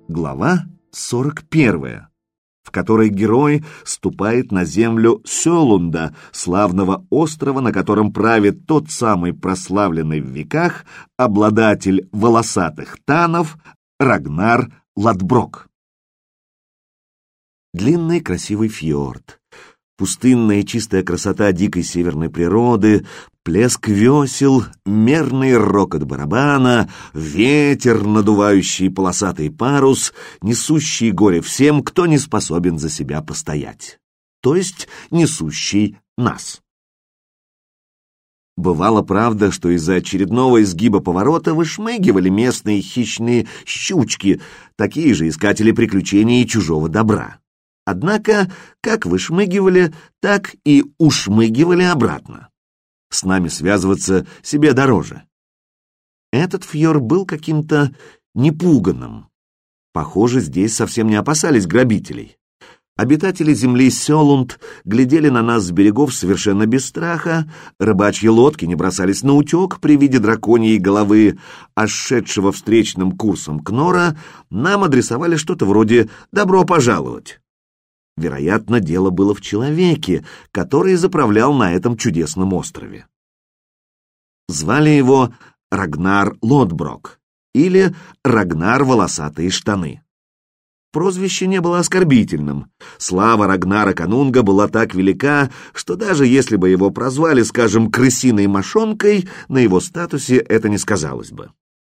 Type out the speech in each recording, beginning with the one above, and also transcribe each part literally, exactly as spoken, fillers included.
Глава сорок первая, в которой герой ступает на землю Сёлунда, славного острова, на котором правит тот самый прославленный в веках обладатель волосатых танов Рагнар Лодброк. Длинный красивый фьорд, пустынная чистая красота дикой северной природы, плеск весел, мерный рокот барабана, ветер, надувающий полосатый парус, несущий горе всем, кто не способен за себя постоять, то есть несущий нас. Бывало, правда, что из-за очередного изгиба поворота вышмыгивали местные хищные щучки, такие же искатели приключений и чужого добра. Однако, как вышмыгивали, так и ушмыгивали обратно. С нами связываться себе дороже. Этот фьорд был каким-то непуганным. Похоже, здесь совсем не опасались грабителей. Обитатели земли Сёлунд глядели на нас с берегов совершенно без страха, рыбачьи лодки не бросались на утек при виде драконьей головы, а шедшего встречным курсом Кнора нам адресовали что-то вроде «добро пожаловать». Вероятно, дело было в человеке, который заправлял на этом чудесном острове. Звали его Рагнар Лодброк или Рагнар Волосатые Штаны. Прозвище не было оскорбительным. Слава Рагнара Канунга была так велика, что даже если бы его прозвали, скажем, крысиной мошонкой, на его статусе это не сказалось бы.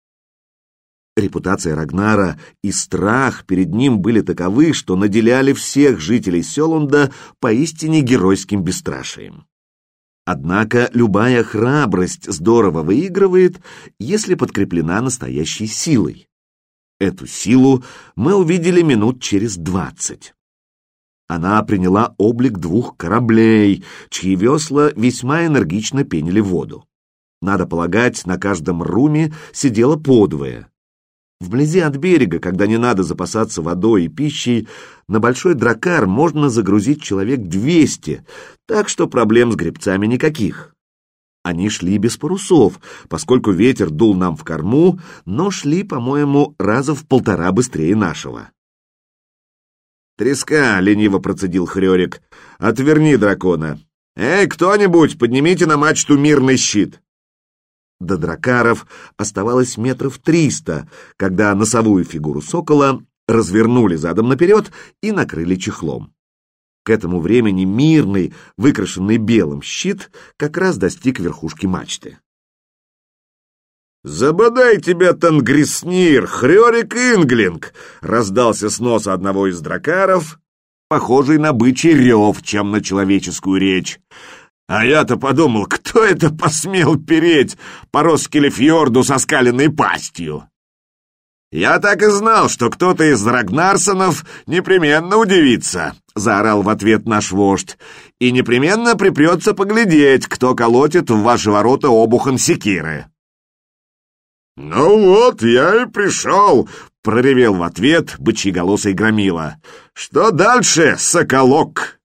Репутация Рагнара и страх перед ним были таковы, что наделяли всех жителей Сёлунда поистине геройским бесстрашием. Однако любая храбрость здорово выигрывает, если подкреплена настоящей силой. Эту силу мы увидели минут через двадцать. Она приняла облик двух кораблей, чьи весла весьма энергично пенили воду. Надо полагать, на каждом руме сидело подвое. Вблизи от берега, когда не надо запасаться водой и пищей, на большой дракар можно загрузить человек двести, так что проблем с гребцами никаких. Они шли без парусов, поскольку ветер дул нам в корму, но шли, по-моему, раза в полтора быстрее нашего. «Треска!» — лениво процедил Хрёрик. «Отверни дракона! Эй, кто-нибудь, поднимите на мачту мирный щит!» До дракаров оставалось метров триста, когда носовую фигуру сокола развернули задом наперед и накрыли чехлом. К этому времени мирный, выкрашенный белым щит как раз достиг верхушки мачты. «Забодай тебя, Тангриснир, Хрёрик Инглинг!» — раздался с носа одного из дракаров, похожий на бычий рев, чем на человеческую речь. А я-то подумал, кто это посмел переть по Роскелефьорду со скаленной пастью? «Я так и знал, что кто-то из Рагнарсонов непременно удивится», — заорал в ответ наш вождь, «и непременно припрется поглядеть, кто колотит в ваши ворота обухом секиры». «Ну вот, я и пришел», — проревел в ответ бычьеголосый громила. «Что дальше, соколок?»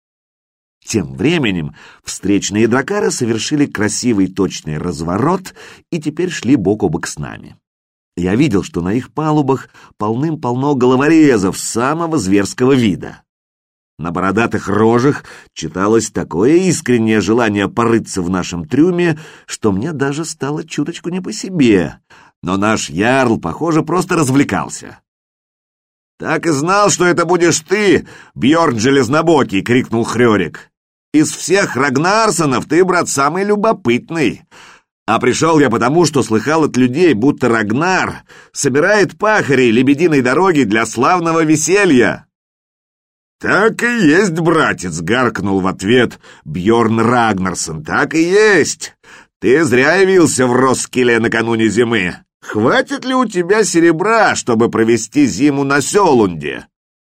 Тем временем встречные дракары совершили красивый точный разворот и теперь шли бок о бок с нами. Я видел, что на их палубах полным-полно головорезов самого зверского вида. На бородатых рожах читалось такое искреннее желание порыться в нашем трюме, что мне даже стало чуточку не по себе, но наш ярл, похоже, просто развлекался. «Так и знал, что это будешь ты, Бьорн Железнобокий!» — крикнул Хрёрик. «Из всех Рагнарсонов ты, брат, самый любопытный. А пришел я потому, что слыхал от людей, будто Рагнар собирает пахарей лебединой дороги для славного веселья». «Так и есть, братец!» — гаркнул в ответ Бьорн Рагнарсон. «Так и есть! Ты зря явился в Роскеле накануне зимы. Хватит ли у тебя серебра, чтобы провести зиму на Сёлунде?»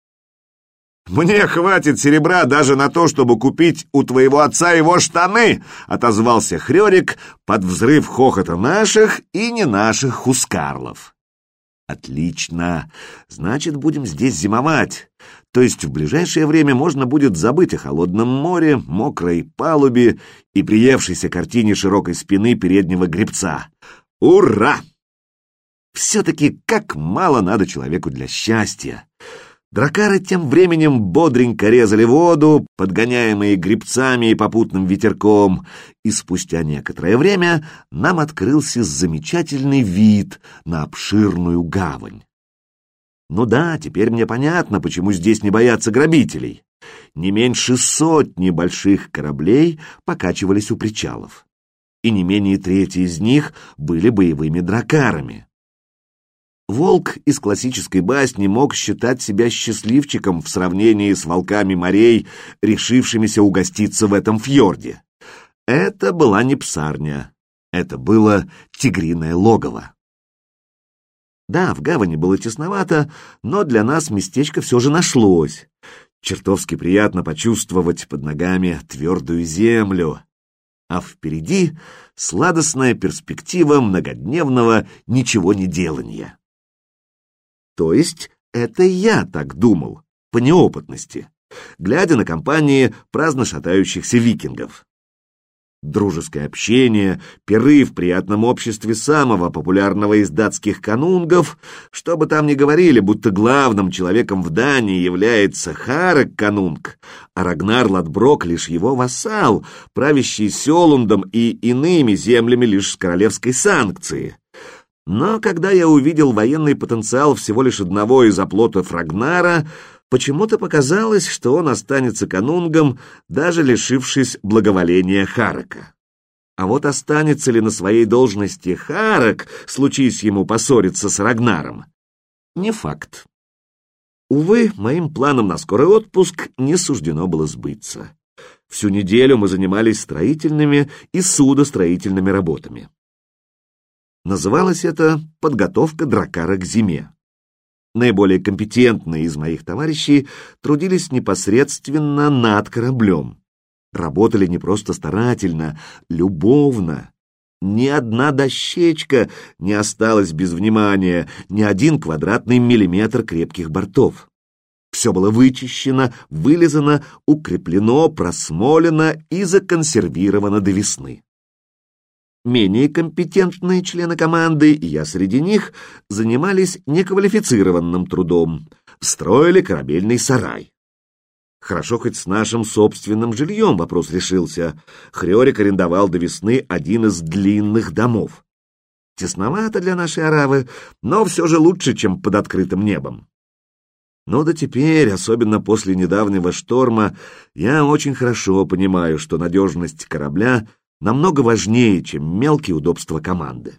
«Мне хватит серебра даже на то, чтобы купить у твоего отца его штаны!» — отозвался Хрёрик под взрыв хохота наших и не наших хускарлов. «Отлично! Значит, будем здесь зимовать. То есть в ближайшее время можно будет забыть о холодном море, мокрой палубе и приевшейся картине широкой спины переднего гребца. Ура!» Все-таки как мало надо человеку для счастья. Дракары тем временем бодренько резали воду, подгоняемые гребцами и попутным ветерком, и спустя некоторое время нам открылся замечательный вид на обширную гавань. Ну да, теперь мне понятно, почему здесь не боятся грабителей. Не меньше сотни больших кораблей покачивались у причалов, и не менее трети из них были боевыми дракарами. Волк из классической басни мог считать себя счастливчиком в сравнении с волками морей, решившимися угоститься в этом фьорде. Это была не псарня, это было тигриное логово. Да, в гавани было тесновато, но для нас местечко все же нашлось. Чертовски приятно почувствовать под ногами твердую землю, а впереди сладостная перспектива многодневного ничего не делания. То есть это я так думал, по неопытности, глядя на компании праздно шатающихся викингов. Дружеское общение, пиры в приятном обществе самого популярного из датских канунгов, что бы там ни говорили, будто главным человеком в Дании является Харек канунг, а Рагнар Лодброк лишь его вассал, правящий Сёлундом и иными землями лишь с королевской санкции. Но когда я увидел военный потенциал всего лишь одного из оплотов Рагнара, почему-то показалось, что он останется канунгом, даже лишившись благоволения Харека. А вот останется ли на своей должности Харек, случись ему поссориться с Рагнаром? Не факт. Увы, моим планам на скорый отпуск не суждено было сбыться. Всю неделю мы занимались строительными и судостроительными работами. Называлось это «Подготовка дракара к зиме». Наиболее компетентные из моих товарищей трудились непосредственно над кораблем. Работали не просто старательно, любовно. Ни одна дощечка не осталась без внимания, ни один квадратный миллиметр крепких бортов. Все было вычищено, вылизано, укреплено, просмолено и законсервировано до весны. Менее компетентные члены команды, и я среди них, занимались неквалифицированным трудом, строили корабельный сарай. Хорошо хоть с нашим собственным жильем вопрос решился. Хрёрик арендовал до весны один из длинных домов. Тесновато для нашей аравы, но все же лучше, чем под открытым небом. Но да теперь, особенно после недавнего шторма, я очень хорошо понимаю, что надежность корабля намного важнее, чем мелкие удобства команды.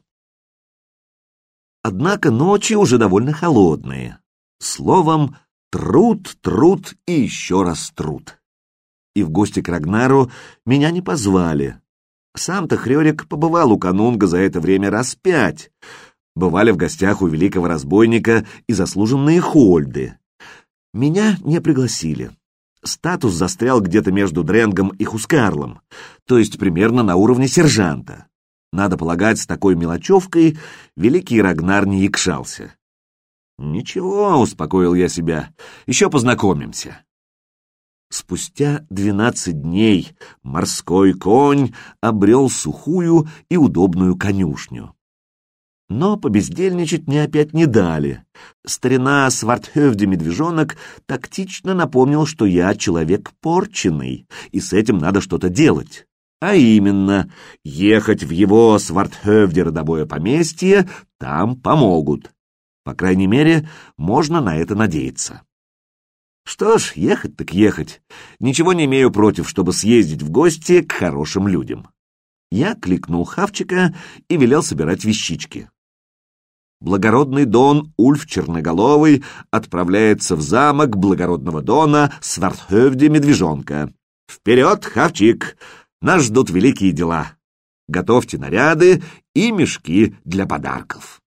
Однако ночи уже довольно холодные. Словом, труд, труд и еще раз труд. И в гости к Рагнару меня не позвали. Сам-то Хрёрик побывал у канунга за это время раз пять. Бывали в гостях у великого разбойника и заслуженные хольды. Меня не пригласили. Статус застрял где-то между Дренгом и Хускарлом, то есть примерно на уровне сержанта. Надо полагать, с такой мелочевкой великий Рагнар не якшался. «Ничего», — успокоил я себя, — «еще познакомимся». Спустя двенадцать дней морской конь обрел сухую и удобную конюшню. Но побездельничать мне опять не дали. Старина Свардхövде-медвежонок тактично напомнил, что я человек порченный, и с этим надо что-то делать. А именно, ехать в его Свардхövде родовое поместье, там помогут. По крайней мере, можно на это надеяться. Что ж, ехать так ехать. Ничего не имею против, чтобы съездить в гости к хорошим людям. Я кликнул Хавчика и велел собирать вещички. Благородный дон Ульф Черноголовый отправляется в замок благородного дона Свардхövде-медвежонка. Вперед, Хавчик! Нас ждут великие дела. Готовьте наряды и мешки для подарков.